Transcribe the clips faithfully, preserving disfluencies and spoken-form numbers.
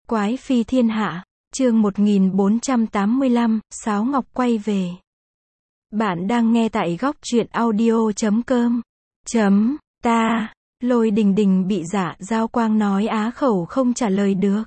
Quái phi thiên hạ, chương một nghìn bốn trăm tám mươi lăm, Sáo Ngọc quay về. Bạn đang nghe tại góc truyện audio chấm com. Chấm, ta, Lôi Đình Đình bị Dạ Giao Quang nói á khẩu không trả lời được.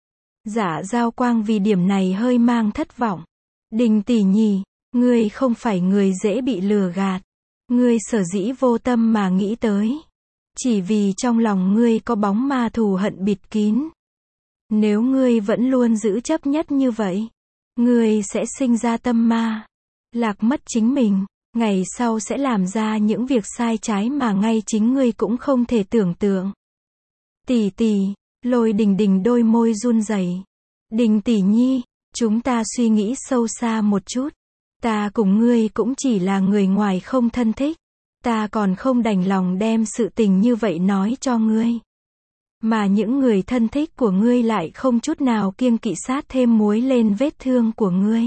Dạ Giao Quang vì điểm này hơi mang thất vọng. Đình tỷ nhi, ngươi không phải người dễ bị lừa gạt. Ngươi sở dĩ vô tâm mà nghĩ tới. Chỉ vì trong lòng ngươi có bóng ma thù hận bịt kín. Nếu ngươi vẫn luôn giữ chấp nhất như vậy, ngươi sẽ sinh ra tâm ma, lạc mất chính mình, ngày sau sẽ làm ra những việc sai trái mà ngay chính ngươi cũng không thể tưởng tượng. Tỷ tỷ, Lôi Đình Đình đôi môi run rẩy. Đình tỷ nhi, chúng ta suy nghĩ sâu xa một chút. Ta cùng ngươi cũng chỉ là người ngoài không thân thích. Ta còn không đành lòng đem sự tình như vậy nói cho ngươi. Mà những người thân thích của ngươi lại không chút nào kiêng kỵ sát thêm muối lên vết thương của ngươi.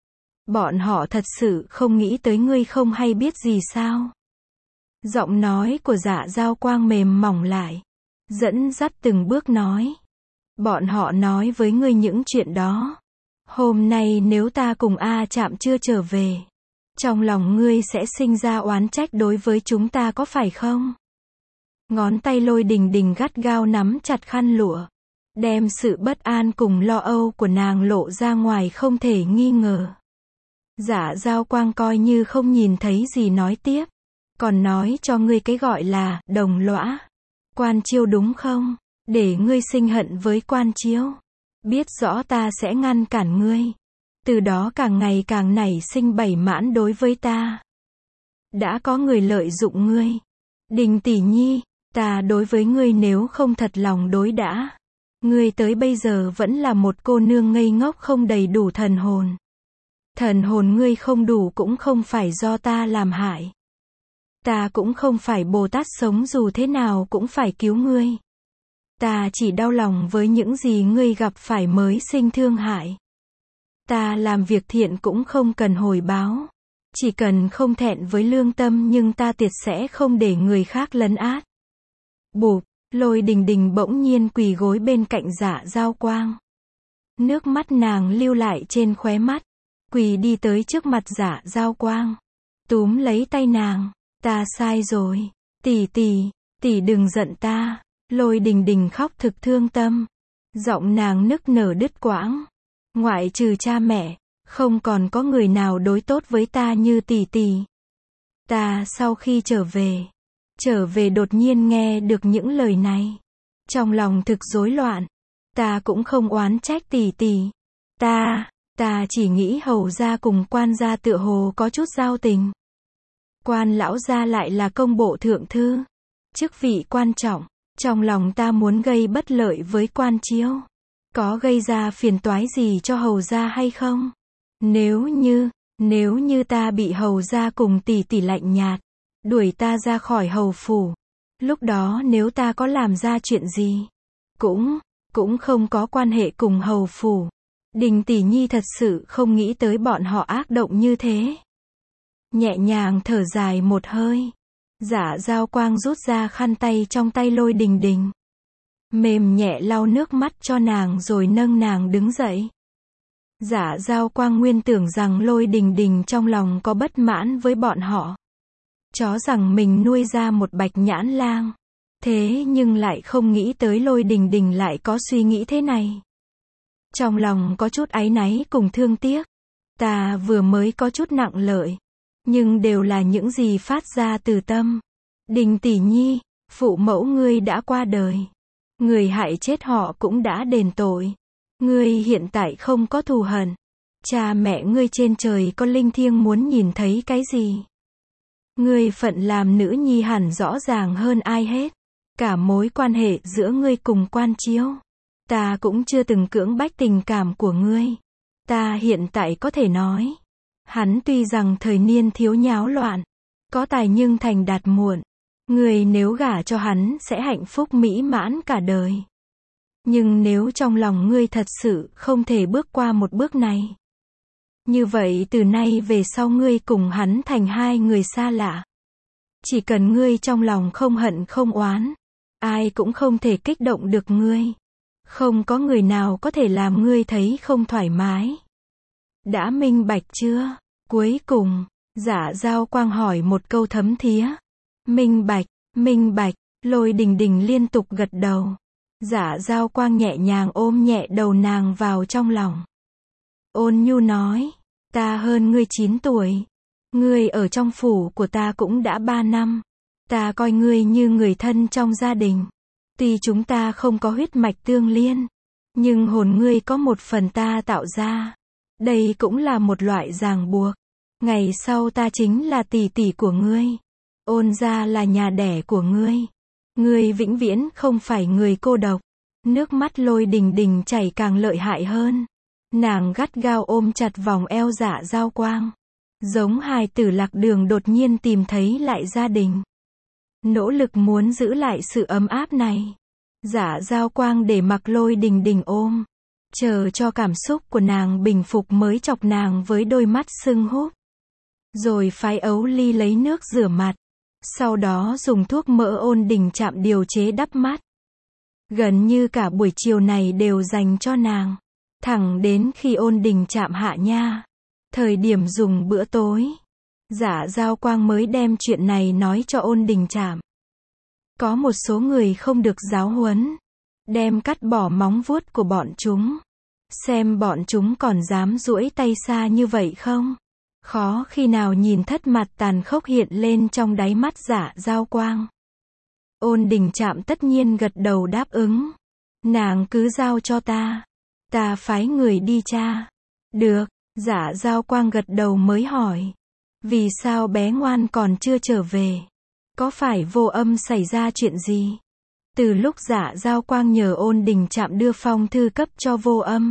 Bọn họ thật sự không nghĩ tới ngươi không hay biết gì sao? Giọng nói của Dạ Giao Quang mềm mỏng lại, dẫn dắt từng bước nói. Bọn họ nói với ngươi những chuyện đó. Hôm nay nếu ta cùng A Trạm chưa trở về, trong lòng ngươi sẽ sinh ra oán trách đối với chúng ta có phải không? Ngón tay Lôi Đình Đình gắt gao nắm chặt khăn lụa, đem sự bất an cùng lo âu của nàng lộ ra ngoài không thể nghi ngờ. Dạ Giao Quang coi như không nhìn thấy gì nói tiếp, còn nói cho ngươi cái gọi là đồng lõa. Quan Chiêu đúng không? Để ngươi sinh hận với Quan Chiêu. Biết rõ ta sẽ ngăn cản ngươi. Từ đó càng ngày càng nảy sinh bảy mãn đối với ta. Đã có người lợi dụng ngươi. Đình tỷ nhi, ta đối với ngươi nếu không thật lòng đối đãi, ngươi tới bây giờ vẫn là một cô nương ngây ngốc không đầy đủ thần hồn. Thần hồn ngươi không đủ cũng không phải do ta làm hại. Ta cũng không phải Bồ Tát sống dù thế nào cũng phải cứu ngươi. Ta chỉ đau lòng với những gì ngươi gặp phải mới sinh thương hại. Ta làm việc thiện cũng không cần hồi báo. Chỉ cần không thẹn với lương tâm, nhưng ta tuyệt sẽ không để người khác lấn át. Bụp, Lôi Đình Đình bỗng nhiên quỳ gối bên cạnh Dạ Giao Quang. Nước mắt nàng lưu lại trên khóe mắt. Quỳ đi tới trước mặt Dạ Giao Quang, túm lấy tay nàng. Ta sai rồi. Tỷ tỷ, tỷ đừng giận ta. Lôi Đình Đình khóc thực thương tâm. Giọng nàng nức nở đứt quãng. Ngoại trừ cha mẹ, không còn có người nào đối tốt với ta như tỷ tỷ. Ta sau khi trở về, trở về đột nhiên nghe được những lời này. Trong lòng thực rối loạn. Ta cũng không oán trách tỷ tỷ. Ta, ta chỉ nghĩ Hầu gia cùng Quan gia tựa hồ có chút giao tình. Quan lão gia lại là công bộ thượng thư, chức vị quan trọng. Trong lòng ta muốn gây bất lợi với Quan Chiêu. Có gây ra phiền toái gì cho Hầu gia hay không? Nếu như, nếu như ta bị Hầu gia cùng tỷ tỷ lạnh nhạt, đuổi ta ra khỏi hầu phủ, lúc đó nếu ta có làm ra chuyện gì, cũng, cũng không có quan hệ cùng hầu phủ. Đình tỷ nhi thật sự không nghĩ tới bọn họ ác động như thế. Nhẹ nhàng thở dài một hơi, Dạ Giao Quang rút ra khăn tay trong tay Lôi Đình Đình, mềm nhẹ lau nước mắt cho nàng rồi nâng nàng đứng dậy. Dạ Giao Quang nguyên tưởng rằng Lôi Đình Đình trong lòng có bất mãn với bọn họ, chó rằng mình nuôi ra một bạch nhãn lang. Thế nhưng lại không nghĩ tới Lôi Đình Đình lại có suy nghĩ thế này. Trong lòng có chút áy náy cùng thương tiếc. Ta vừa mới có chút nặng lợi, nhưng đều là những gì phát ra từ tâm. Đình tỷ nhi, phụ mẫu ngươi đã qua đời. Người hại chết họ cũng đã đền tội. Ngươi hiện tại không có thù hận. Cha mẹ ngươi trên trời có linh thiêng muốn nhìn thấy cái gì? Ngươi phận làm nữ nhi hẳn rõ ràng hơn ai hết. Cả mối quan hệ giữa ngươi cùng Quan Chiêu, ta cũng chưa từng cưỡng bách tình cảm của ngươi. Ta hiện tại có thể nói, hắn tuy rằng thời niên thiếu nháo loạn, có tài nhưng thành đạt muộn. Ngươi nếu gả cho hắn sẽ hạnh phúc mỹ mãn cả đời. Nhưng nếu trong lòng ngươi thật sự không thể bước qua một bước này, như vậy từ nay về sau ngươi cùng hắn thành hai người xa lạ. Chỉ cần ngươi trong lòng không hận không oán, ai cũng không thể kích động được ngươi. Không có người nào có thể làm ngươi thấy không thoải mái. Đã minh bạch chưa? Cuối cùng, Dạ Giao Quang hỏi một câu thấm thía. Minh bạch, minh bạch, Lôi Đình Đình liên tục gật đầu. Dạ Giao Quang nhẹ nhàng ôm nhẹ đầu nàng vào trong lòng. Ôn nhu nói, ta hơn ngươi chín tuổi. Ngươi ở trong phủ của ta cũng đã ba năm. Ta coi ngươi như người thân trong gia đình. Tuy chúng ta không có huyết mạch tương liên, nhưng hồn ngươi có một phần ta tạo ra. Đây cũng là một loại ràng buộc. Ngày sau ta chính là tỷ tỷ của ngươi. Ôn gia là nhà đẻ của ngươi. Ngươi vĩnh viễn không phải người cô độc. Nước mắt Lôi Đình Đình chảy càng lợi hại hơn. Nàng gắt gao ôm chặt vòng eo Dạ Giao Quang. Giống hài tử lạc đường đột nhiên tìm thấy lại gia đình. Nỗ lực muốn giữ lại sự ấm áp này. Dạ Giao Quang để mặc Lôi Đình Đình ôm. Chờ cho cảm xúc của nàng bình phục mới chọc nàng với đôi mắt sưng húp. Rồi phái Ấu Ly lấy nước rửa mặt. Sau đó dùng thuốc mỡ Ôn Đình Trạm điều chế đắp mắt. Gần như cả buổi chiều này đều dành cho nàng. Thẳng đến khi Ôn Đình Trạm hạ nha. Thời điểm dùng bữa tối. Dạ Giao Quang mới đem chuyện này nói cho Ôn Đình Trạm. Có một số người không được giáo huấn. Đem cắt bỏ móng vuốt của bọn chúng. Xem bọn chúng còn dám duỗi tay xa như vậy không? Khó khi nào nhìn thất mặt tàn khốc hiện lên trong đáy mắt Dạ Giao Quang. Ôn Đình Trạm tất nhiên gật đầu đáp ứng. Nàng cứ giao cho ta. Ta phái người đi tra. Được, Dạ Giao Quang gật đầu mới hỏi. Vì sao bé ngoan còn chưa trở về? Có phải Vô Âm xảy ra chuyện gì? Từ lúc Dạ Giao Quang nhờ Ôn Đình Trạm đưa phong thư cấp cho Vô Âm.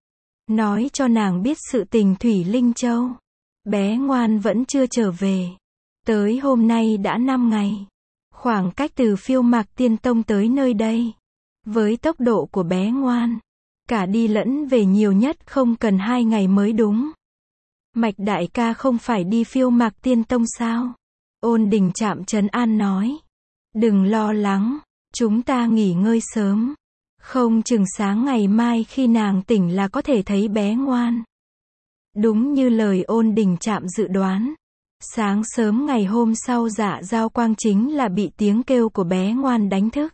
Nói cho nàng biết sự tình Thủy Linh Châu. Bé ngoan vẫn chưa trở về. Tới hôm nay đã năm ngày. Khoảng cách từ Phiêu Mạc Tiên Tông tới nơi đây. Với tốc độ của bé ngoan. Cả đi lẫn về nhiều nhất không cần hai ngày mới đúng. Mạch đại ca không phải đi Phiêu Mạc Tiên Tông sao? Ôn Đình Trạm trấn an nói. Đừng lo lắng. Chúng ta nghỉ ngơi sớm. Không chừng sáng ngày mai khi nàng tỉnh là có thể thấy bé ngoan. Đúng như lời Ôn Đình Trạm dự đoán. Sáng sớm ngày hôm sau Dạ Giao Quang chính là bị tiếng kêu của bé ngoan đánh thức.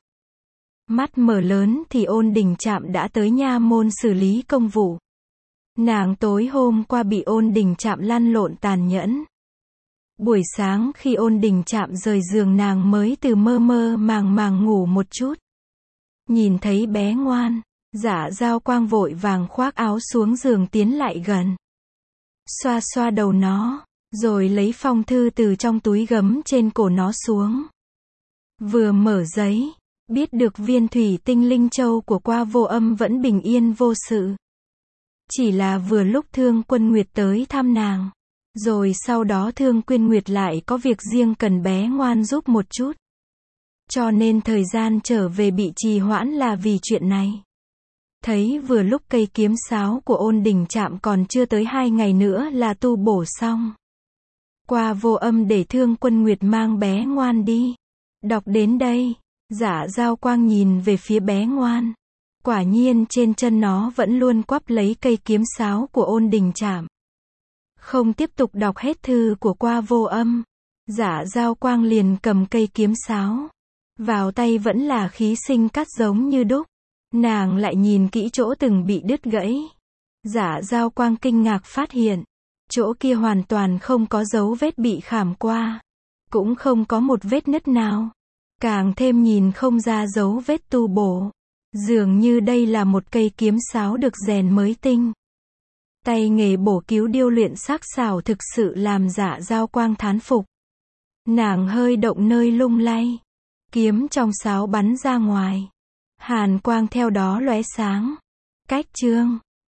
Mắt mở lớn thì Ôn Đình Trạm đã tới nha môn xử lý công vụ. Nàng tối hôm qua bị Ôn Đình Trạm lăn lộn tàn nhẫn. Buổi sáng khi Ôn Đình Trạm rời giường nàng mới từ mơ mơ màng màng ngủ một chút. Nhìn thấy bé ngoan, Dạ Giao Quang vội vàng khoác áo xuống giường tiến lại gần. Xoa xoa đầu nó, rồi lấy phong thư từ trong túi gấm trên cổ nó xuống. Vừa mở giấy, biết được viên thủy tinh linh châu của Qua Vô Âm vẫn bình yên vô sự. Chỉ là vừa lúc Thương Quân Nguyệt tới thăm nàng. Rồi sau đó Thương Quyên Nguyệt lại có việc riêng cần bé ngoan giúp một chút. Cho nên thời gian trở về bị trì hoãn là vì chuyện này. Thấy vừa lúc cây kiếm sáo của Ôn Đình Trạm còn chưa tới hai ngày nữa là tu bổ xong. Qua Vô Âm để Thương Quân Nguyệt mang bé ngoan đi. Đọc đến đây, Dạ Giao Quang nhìn về phía bé ngoan. Quả nhiên trên chân nó vẫn luôn quắp lấy cây kiếm sáo của Ôn Đình Trạm. Không tiếp tục đọc hết thư của Qua Vô Âm. Dạ Giao Quang liền cầm cây kiếm sáo. Vào tay vẫn là khí sinh cắt giống như đúc. Nàng lại nhìn kỹ chỗ từng bị đứt gãy. Dạ Giao Quang kinh ngạc phát hiện. Chỗ kia hoàn toàn không có dấu vết bị khảm qua. Cũng không có một vết nứt nào. Càng thêm nhìn không ra dấu vết tu bổ. Dường như đây là một cây kiếm sáo được rèn mới tinh. Tay nghề bổ cứu điêu luyện sắc sảo thực sự làm Dạ Giao Quang thán phục. Nàng hơi động nơi lung lay. Kiếm trong sáo bắn ra ngoài. Hàn quang theo đó lóe sáng. Cách chương